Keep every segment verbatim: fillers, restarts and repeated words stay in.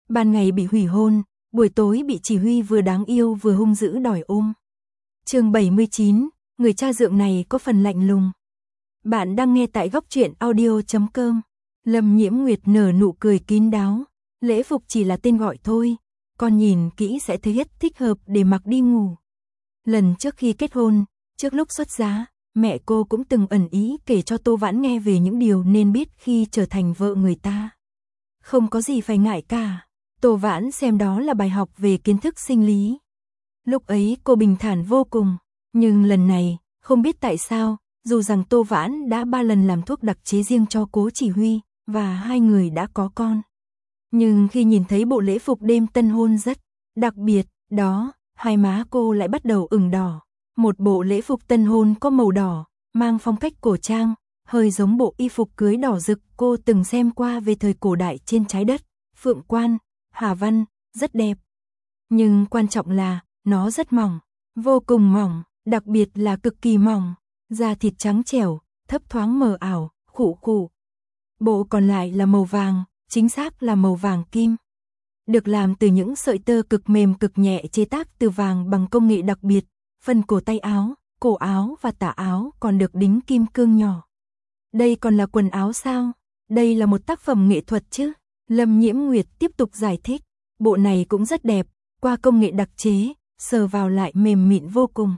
Ban ngày bị hủy hôn, buổi tối bị chỉ huy vừa đáng yêu vừa hung dữ đòi ôm. Chương bảy mươi chín, người cha dượng này có phần lạnh lùng. Bạn đang nghe tại góc truyện audio chấm com. Lâm Nhiễm Nguyệt nở nụ cười kín đáo. Lễ phục chỉ là tên gọi thôi, con nhìn kỹ sẽ thấy hết thích hợp để mặc đi ngủ. Lần trước khi kết hôn, trước lúc xuất giá, mẹ cô cũng từng ẩn ý kể cho Tô Vãn nghe về những điều nên biết khi trở thành vợ người ta. Không có gì phải ngại cả. Tô Vãn xem đó là bài học về kiến thức sinh lý. Lúc ấy cô bình thản vô cùng, nhưng lần này, không biết tại sao, dù rằng Tô Vãn đã ba lần làm thuốc đặc chế riêng cho Cố Chỉ Huy, và hai người đã có con. Nhưng khi nhìn thấy bộ lễ phục đêm tân hôn rất đặc biệt, đó, hai má cô lại bắt đầu ửng đỏ. Một bộ lễ phục tân hôn có màu đỏ, mang phong cách cổ trang, hơi giống bộ y phục cưới đỏ rực cô từng xem qua về thời cổ đại trên trái đất, Phượng Quan, Hà Văn, rất đẹp. Nhưng quan trọng là, nó rất mỏng, vô cùng mỏng, đặc biệt là cực kỳ mỏng, da thịt trắng trẻo, thấp thoáng mờ ảo, khụ khụ. Bộ còn lại là màu vàng, chính xác là màu vàng kim. Được làm từ những sợi tơ cực mềm cực nhẹ chế tác từ vàng bằng công nghệ đặc biệt, phần cổ tay áo, cổ áo và tả áo còn được đính kim cương nhỏ. Đây còn là quần áo sao? Đây là một tác phẩm nghệ thuật chứ? Lâm Nhiễm Nguyệt tiếp tục giải thích, bộ này cũng rất đẹp, qua công nghệ đặc chế, sờ vào lại mềm mịn vô cùng.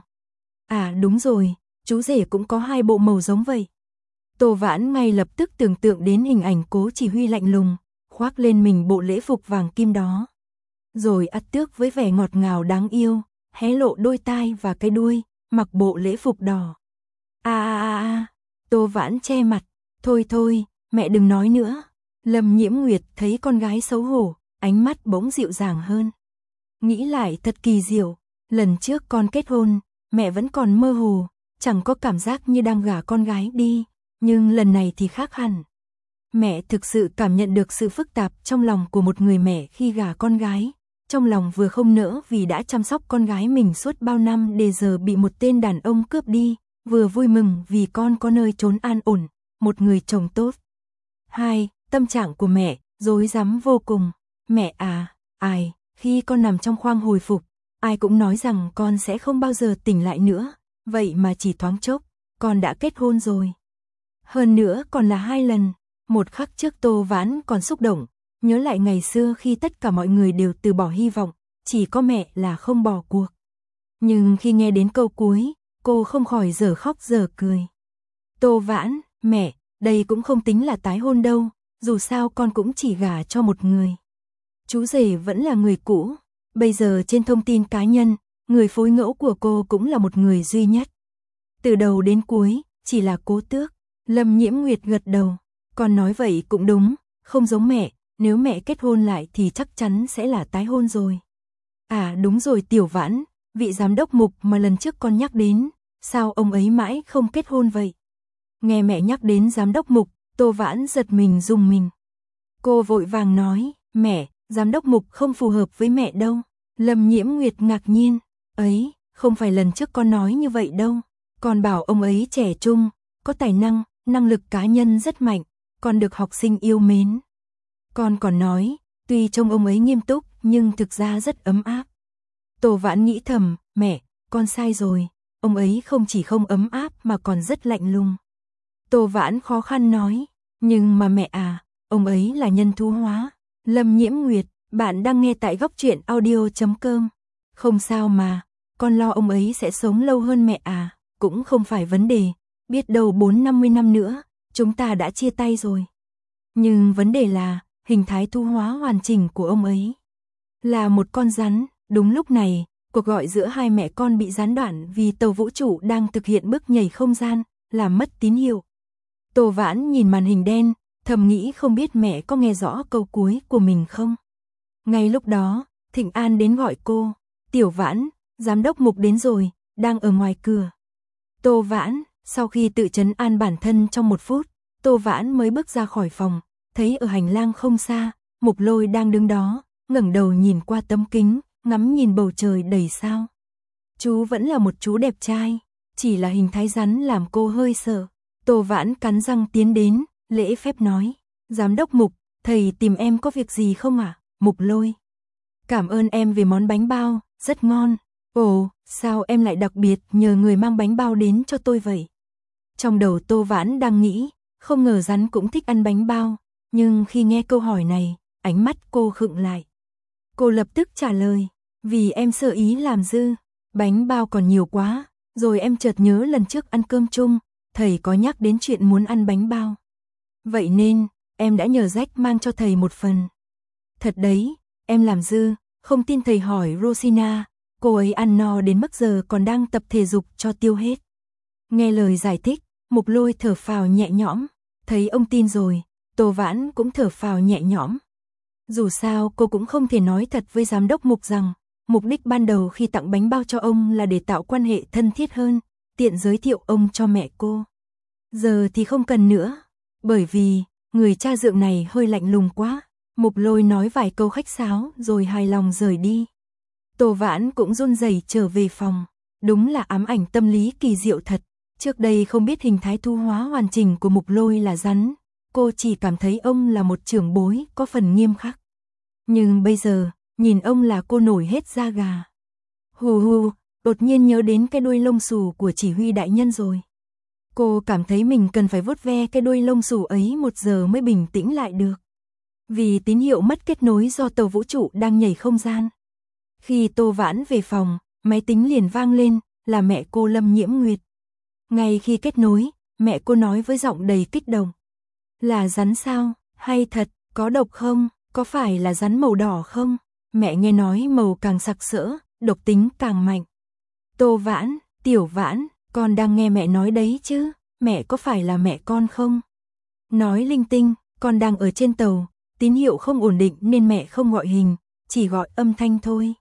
À đúng rồi, chú rể cũng có hai bộ màu giống vậy. Tô Vãn ngay lập tức tưởng tượng đến hình ảnh Cố Chỉ Huy lạnh lùng, khoác lên mình bộ lễ phục vàng kim đó. Rồi ắt tước với vẻ ngọt ngào đáng yêu, hé lộ đôi tai và cái đuôi, mặc bộ lễ phục đỏ. À à à à, Tô Vãn che mặt, thôi thôi, mẹ đừng nói nữa. Lâm Nhiễm Nguyệt thấy con gái xấu hổ, ánh mắt bỗng dịu dàng hơn. Nghĩ lại thật kỳ diệu, lần trước con kết hôn, mẹ vẫn còn mơ hồ, chẳng có cảm giác như đang gả con gái đi, nhưng lần này thì khác hẳn. Mẹ thực sự cảm nhận được sự phức tạp trong lòng của một người mẹ khi gả con gái, trong lòng vừa không nỡ vì đã chăm sóc con gái mình suốt bao năm để giờ bị một tên đàn ông cướp đi, vừa vui mừng vì con có nơi trốn an ổn, một người chồng tốt. Hai, tâm trạng của mẹ rối rắm vô cùng. Mẹ à, ai, khi con nằm trong khoang hồi phục, ai cũng nói rằng con sẽ không bao giờ tỉnh lại nữa, vậy mà chỉ thoáng chốc, con đã kết hôn rồi. Hơn nữa còn là hai lần, một khắc trước Tô Vãn còn xúc động, nhớ lại ngày xưa khi tất cả mọi người đều từ bỏ hy vọng, chỉ có mẹ là không bỏ cuộc. Nhưng khi nghe đến câu cuối, cô không khỏi dở khóc dở cười. Tô Vãn, mẹ, đây cũng không tính là tái hôn đâu, dù sao con cũng chỉ gả cho một người. Chú rể vẫn là người cũ, bây giờ trên thông tin cá nhân, người phối ngẫu của cô cũng là một người duy nhất. Từ đầu đến cuối, chỉ là Cố Tước. Lâm Nhiễm Nguyệt gật đầu, con nói vậy cũng đúng, không giống mẹ, nếu mẹ kết hôn lại thì chắc chắn sẽ là tái hôn rồi. À đúng rồi Tiểu Vãn, vị giám đốc Mục mà lần trước con nhắc đến, sao ông ấy mãi không kết hôn vậy? Nghe mẹ nhắc đến giám đốc Mục, Tô Vãn giật mình rùng mình. Cô vội vàng nói, mẹ, giám đốc Mục không phù hợp với mẹ đâu. Lâm Nhiễm Nguyệt ngạc nhiên, ấy, không phải lần trước con nói như vậy đâu, con bảo ông ấy trẻ trung, có tài năng, năng lực cá nhân rất mạnh, còn được học sinh yêu mến. Con còn nói, tuy trông ông ấy nghiêm túc nhưng thực ra rất ấm áp. Tô Vãn nghĩ thầm, mẹ, con sai rồi, ông ấy không chỉ không ấm áp mà còn rất lạnh lùng. Tô Vãn khó khăn nói, nhưng mà mẹ à, ông ấy là nhân thú hóa. Lâm Nhiễm Nguyệt, bạn đang nghe tại góc truyện audio chấm com. Không sao mà, con lo ông ấy sẽ sống lâu hơn mẹ à, cũng không phải vấn đề, biết đâu bốn năm mươi năm nữa, chúng ta đã chia tay rồi. Nhưng vấn đề là, hình thái thu hóa hoàn chỉnh của ông ấy là một con rắn. Đúng lúc này, cuộc gọi giữa hai mẹ con bị gián đoạn vì tàu vũ trụ đang thực hiện bước nhảy không gian, làm mất tín hiệu. Tô Vãn nhìn màn hình đen, thầm nghĩ không biết mẹ có nghe rõ câu cuối của mình không. Ngay lúc đó, Thịnh An đến gọi cô, Tiểu Vãn, giám đốc Mục đến rồi, đang ở ngoài cửa. Tô Vãn, sau khi tự trấn an bản thân trong một phút, Tô Vãn mới bước ra khỏi phòng, thấy ở hành lang không xa, Mục Lôi đang đứng đó, ngẩng đầu nhìn qua tấm kính, ngắm nhìn bầu trời đầy sao. Chú vẫn là một chú đẹp trai, chỉ là hình thái rắn làm cô hơi sợ. Tô Vãn cắn răng tiến đến, lễ phép nói, giám đốc Mục, thầy tìm em có việc gì không ạ? Mục Lôi. Cảm ơn em vì món bánh bao, rất ngon. Ồ, sao em lại đặc biệt nhờ người mang bánh bao đến cho tôi vậy? Trong đầu Tô Vãn đang nghĩ, không ngờ rắn cũng thích ăn bánh bao, nhưng khi nghe câu hỏi này, ánh mắt cô khựng lại. Cô lập tức trả lời, vì em sơ ý làm dư, bánh bao còn nhiều quá, rồi em chợt nhớ lần trước ăn cơm chung, thầy có nhắc đến chuyện muốn ăn bánh bao. Vậy nên, em đã nhờ Jack mang cho thầy một phần. Thật đấy, em làm dư, không tin thầy hỏi Rosina, cô ấy ăn no đến mức giờ còn đang tập thể dục cho tiêu hết. Nghe lời giải thích, Mục Lôi thở phào nhẹ nhõm, thấy ông tin rồi, Tô Vãn cũng thở phào nhẹ nhõm. Dù sao cô cũng không thể nói thật với giám đốc Mục rằng, mục đích ban đầu khi tặng bánh bao cho ông là để tạo quan hệ thân thiết hơn, tiện giới thiệu ông cho mẹ cô. Giờ thì không cần nữa, bởi vì, người cha dượng này hơi lạnh lùng quá. Mục Lôi nói vài câu khách sáo rồi hài lòng rời đi. Tô Vãn cũng run rẩy trở về phòng, đúng là ám ảnh tâm lý kỳ diệu thật. Trước đây không biết hình thái thu hóa hoàn chỉnh của Mục Lôi là rắn, cô chỉ cảm thấy ông là một trưởng bối có phần nghiêm khắc. Nhưng bây giờ, nhìn ông là cô nổi hết da gà. Hù hù, đột nhiên nhớ đến cái đuôi lông xù của chỉ huy đại nhân rồi. Cô cảm thấy mình cần phải vuốt ve cái đuôi lông xù ấy một giờ mới bình tĩnh lại được. Vì tín hiệu mất kết nối do tàu vũ trụ đang nhảy không gian. Khi Tô Vãn về phòng, máy tính liền vang lên, là mẹ cô Lâm Nhiễm Nguyệt. Ngay khi kết nối, mẹ cô nói với giọng đầy kích động. Là rắn sao? Hay thật? Có độc không? Có phải là rắn màu đỏ không? Mẹ nghe nói màu càng sặc sỡ, độc tính càng mạnh. Tô Vãn, Tiểu Vãn, con đang nghe mẹ nói đấy chứ? Mẹ có phải là mẹ con không? Nói linh tinh, con đang ở trên tàu, tín hiệu không ổn định nên mẹ không gọi hình, chỉ gọi âm thanh thôi.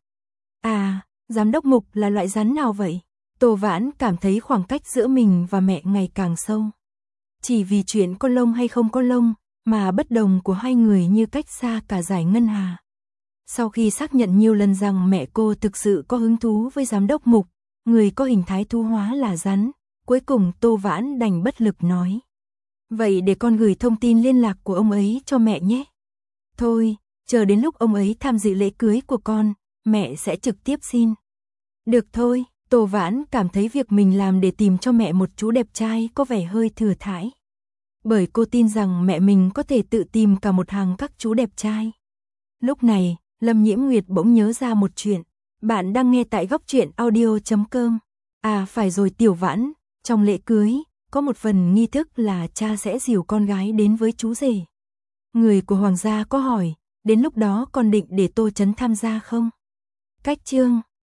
À, giám đốc Mục là loại rắn nào vậy? Tô Vãn cảm thấy khoảng cách giữa mình và mẹ ngày càng sâu. Chỉ vì chuyện có lông hay không có lông, mà bất đồng của hai người như cách xa cả dải ngân hà. Sau khi xác nhận nhiều lần rằng mẹ cô thực sự có hứng thú với giám đốc Mục, người có hình thái thu hóa là rắn, cuối cùng Tô Vãn đành bất lực nói. Vậy để con gửi thông tin liên lạc của ông ấy cho mẹ nhé. Thôi, chờ đến lúc ông ấy tham dự lễ cưới của con, mẹ sẽ trực tiếp xin. Được thôi, Tô Vãn cảm thấy việc mình làm để tìm cho mẹ một chú đẹp trai có vẻ hơi thừa thãi. Bởi cô tin rằng mẹ mình có thể tự tìm cả một hàng các chú đẹp trai. Lúc này, Lâm Nhiễm Nguyệt bỗng nhớ ra một chuyện. Bạn đang nghe tại góc truyện audio chấm com. À phải rồi Tiểu Vãn, trong lễ cưới, có một phần nghi thức là cha sẽ dìu con gái đến với chú rể. Người của Hoàng gia có hỏi, đến lúc đó con định để Tô Chấn tham gia không? Cách chương